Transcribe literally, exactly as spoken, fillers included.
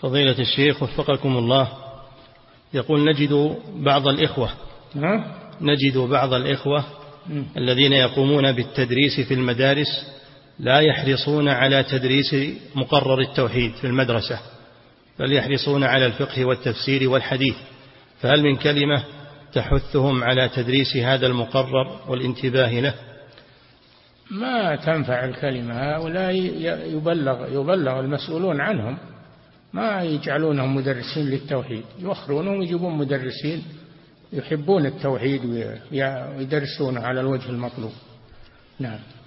فضيلة الشيخ وفقكم الله، يقول نجد بعض الإخوة نجد بعض الإخوة الذين يقومون بالتدريس في المدارس لا يحرصون على تدريس مقرر التوحيد في المدرسة، بل يحرصون على الفقه والتفسير والحديث، فهل من كلمة تحثهم على تدريس هذا المقرر والانتباه له؟ ما تنفع الكلمة، هؤلاء يبلغ, يبلغ المسؤولون عنهم، ما يجعلونهم مدرسين للتوحيد، يوخرونهم ويجيبون مدرسين يحبون التوحيد ويدرسونه على الوجه المطلوب. نعم.